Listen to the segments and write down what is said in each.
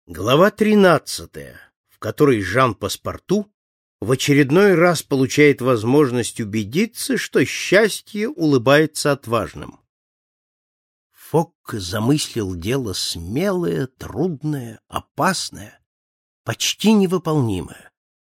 Глава 13, в которой Жан Паспарту в очередной раз получает возможность убедиться, что счастье улыбается отважным. Фок замыслил дело смелое, трудное, опасное, почти невыполнимое.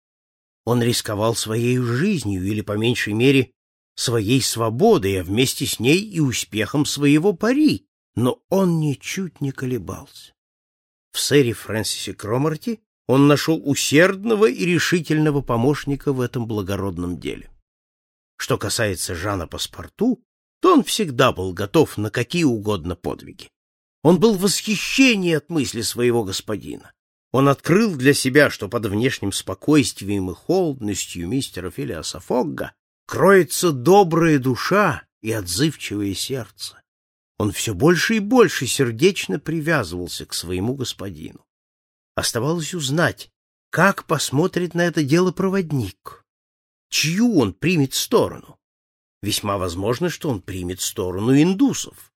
Он рисковал своей жизнью или, по меньшей мере, своей свободой, а вместе с ней и успехом своего пари, но он ничуть не колебался. В сэре Фрэнсисе Кромарти он нашел усердного и решительного помощника в этом благородном деле. Что касается Жана Паспарту, то он всегда был готов на какие угодно подвиги. Он был в восхищении от мысли своего господина. Он открыл для себя, что под внешним спокойствием и холодностью мистера Филиаса Фогга кроется добрая душа и отзывчивое сердце. Он все больше и больше сердечно привязывался к своему господину. Оставалось узнать, как посмотрит на это дело проводник, чью он примет сторону. Весьма возможно, что он примет сторону индусов.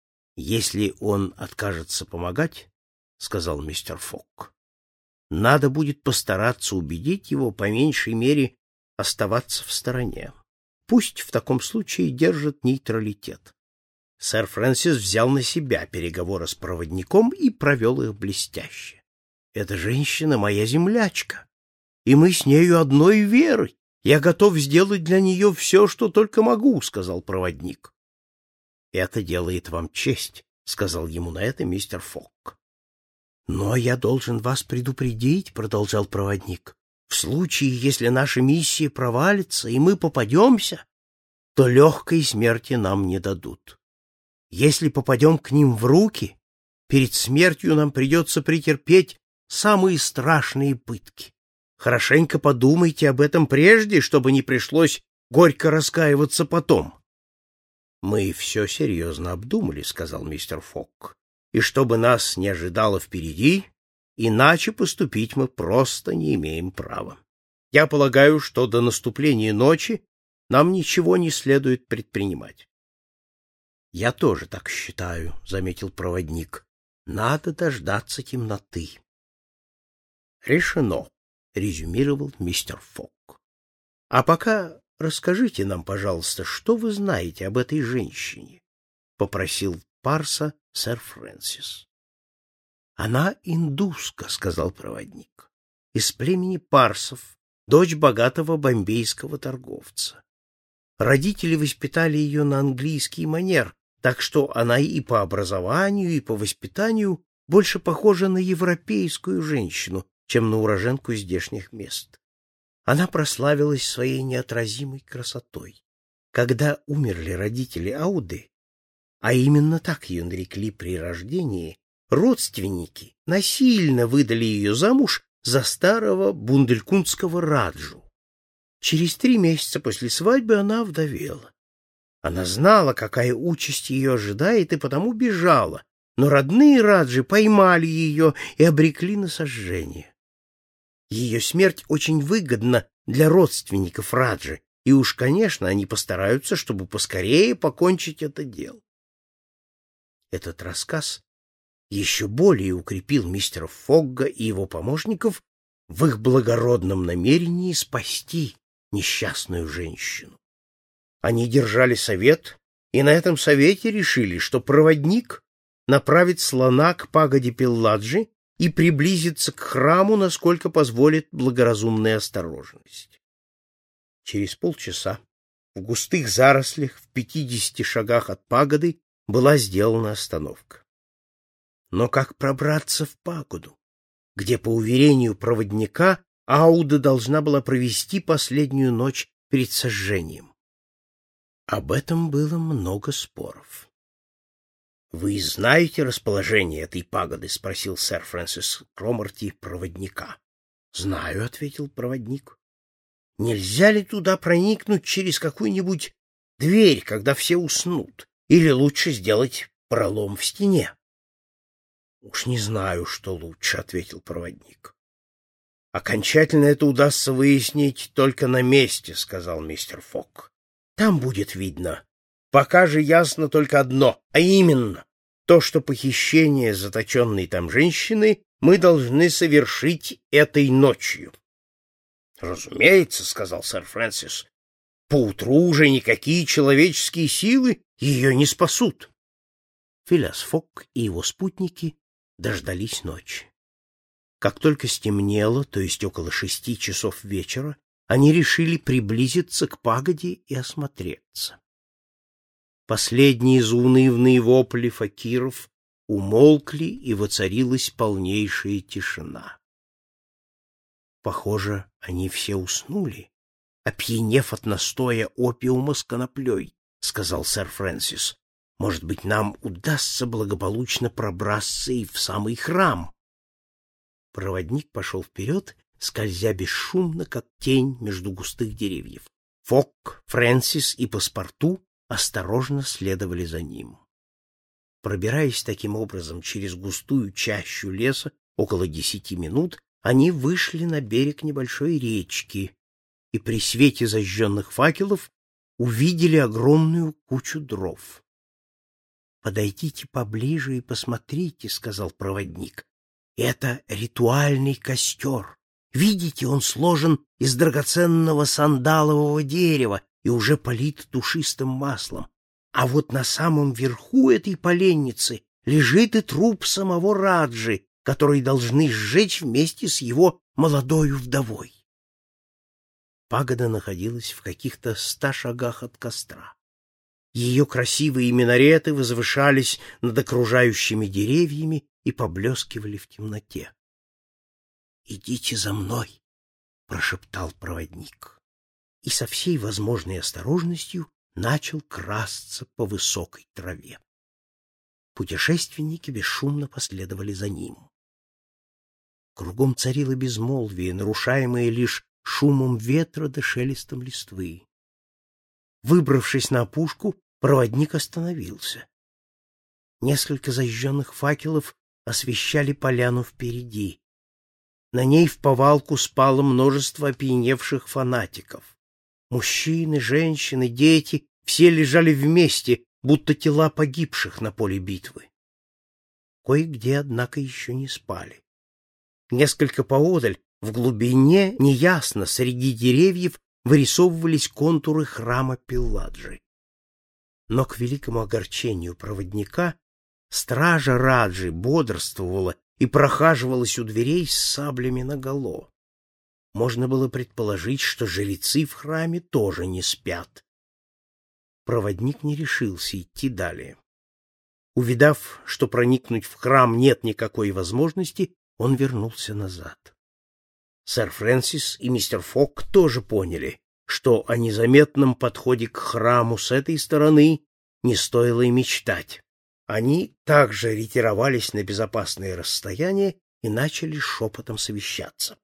Если он откажется помогать, — сказал мистер Фок, — надо будет постараться убедить его, по меньшей мере, оставаться в стороне. Пусть в таком случае держит нейтралитет. Сэр Фрэнсис взял на себя переговоры с проводником и провел их блестяще. Эта женщина моя землячка, и мы с нею одной веры. Я готов сделать для нее все, что только могу, — сказал проводник. — Это делает вам честь, — сказал ему на это мистер Фок. — Но я должен вас предупредить, — продолжал проводник, — в случае, если наша миссия провалится, и мы попадемся, то легкой смерти нам не дадут. Если попадем к ним в руки, перед смертью нам придется претерпеть самые страшные пытки. Хорошенько подумайте об этом прежде, чтобы не пришлось горько раскаиваться потом. — Мы все серьезно обдумали, — сказал мистер Фок, — и чтобы нас не ожидало впереди, иначе поступить мы просто не имеем права. Я полагаю, что до наступления ночи нам ничего не следует предпринимать. — Я тоже так считаю, — заметил проводник. — Надо дождаться темноты. — Решено, — резюмировал мистер Фок. — А пока расскажите нам, пожалуйста, что вы знаете об этой женщине, — попросил Парса сэр Фрэнсис. — Она индуска, — сказал проводник, — из племени парсов, дочь богатого бомбейского торговца. Родители воспитали ее на английский манер, так что она и по образованию, и по воспитанию больше похожа на европейскую женщину, чем на уроженку здешних мест. Она прославилась своей неотразимой красотой. Когда умерли родители Ауды, а именно так ее нарекли при рождении, родственники насильно выдали ее замуж за старого бунделькундского раджу. Через 3 месяца после свадьбы она вдовела. Она знала, какая участь ее ожидает, и потому бежала, но родные раджи поймали ее и обрекли на сожжение. Ее смерть очень выгодна для родственников раджи, и уж, конечно, они постараются, чтобы поскорее покончить это дело. Этот рассказ еще более укрепил мистера Фогга и его помощников в их благородном намерении спасти несчастную женщину. Они держали совет, и на этом совете решили, что проводник направит слона к пагоде Пелладжи и приблизится к храму, насколько позволит благоразумная осторожность. Через полчаса в густых зарослях в 50 шагах от пагоды была сделана остановка. Но как пробраться в пагоду, где, по уверению проводника, Ауда должна была провести последнюю ночь перед сожжением? Об этом было много споров. — Вы знаете расположение этой пагоды? — спросил сэр Фрэнсис Кромарти проводника. — Знаю, — ответил проводник. — Нельзя ли туда проникнуть через какую-нибудь дверь, когда все уснут? Или лучше сделать пролом в стене? — Уж не знаю, что лучше, — ответил проводник. — Окончательно это удастся выяснить только на месте, — сказал мистер Фок. Там будет видно. Пока же ясно только одно, а именно то, что похищение заточенной там женщины мы должны совершить этой ночью. — Разумеется, — сказал сэр Фрэнсис, — поутру уже никакие человеческие силы ее не спасут. Филиас Фогг и его спутники дождались ночи. Как только стемнело, то есть около 6 часов вечера, они решили приблизиться к пагоде и осмотреться. Последние заунывные вопли факиров умолкли, и воцарилась полнейшая тишина. Похоже, они все уснули, опьянев от настоя опиума с коноплей, — сказал сэр Фрэнсис. — Может быть, нам удастся благополучно пробраться и в самый храм. Проводник пошел вперед, скользя бесшумно, как тень между густых деревьев. Фогг, Фрэнсис и паспорту осторожно следовали за ним. Пробираясь таким образом через густую чащу леса около 10 минут, они вышли на берег небольшой речки и при свете зажженных факелов увидели огромную кучу дров. — Подойдите поближе и посмотрите, — сказал проводник. — Это ритуальный костер. Видите, он сложен из драгоценного сандалового дерева и уже полит душистым маслом. А вот на самом верху этой поленницы лежит и труп самого Раджи, который должны сжечь вместе с его молодою вдовой. Пагода находилась в каких-то 100 шагах от костра. Ее красивые минареты возвышались над окружающими деревьями и поблескивали в темноте. — Идите за мной, — прошептал проводник, и со всей возможной осторожностью начал красться по высокой траве. Путешественники бесшумно последовали за ним. Кругом царило безмолвие, нарушаемое лишь шумом ветра да шелестом листвы. Выбравшись на опушку, проводник остановился. Несколько зажженных факелов освещали поляну впереди. На ней вповалку спало множество опьяневших фанатиков. Мужчины, женщины, дети — все лежали вместе, будто тела погибших на поле битвы. Кое-где, однако, еще не спали. Несколько поодаль, в глубине, неясно, среди деревьев вырисовывались контуры храма Пилладжи. Но к великому огорчению проводника стража Раджи бодрствовала и прохаживалась у дверей с саблями наголо. Можно было предположить, что жрецы в храме тоже не спят. Проводник не решился идти далее. Увидав, что проникнуть в храм нет никакой возможности, он вернулся назад. Сэр Фрэнсис и мистер Фогг тоже поняли, что о незаметном подходе к храму с этой стороны не стоило и мечтать. Они также ретировались на безопасное расстояние и начали шепотом совещаться.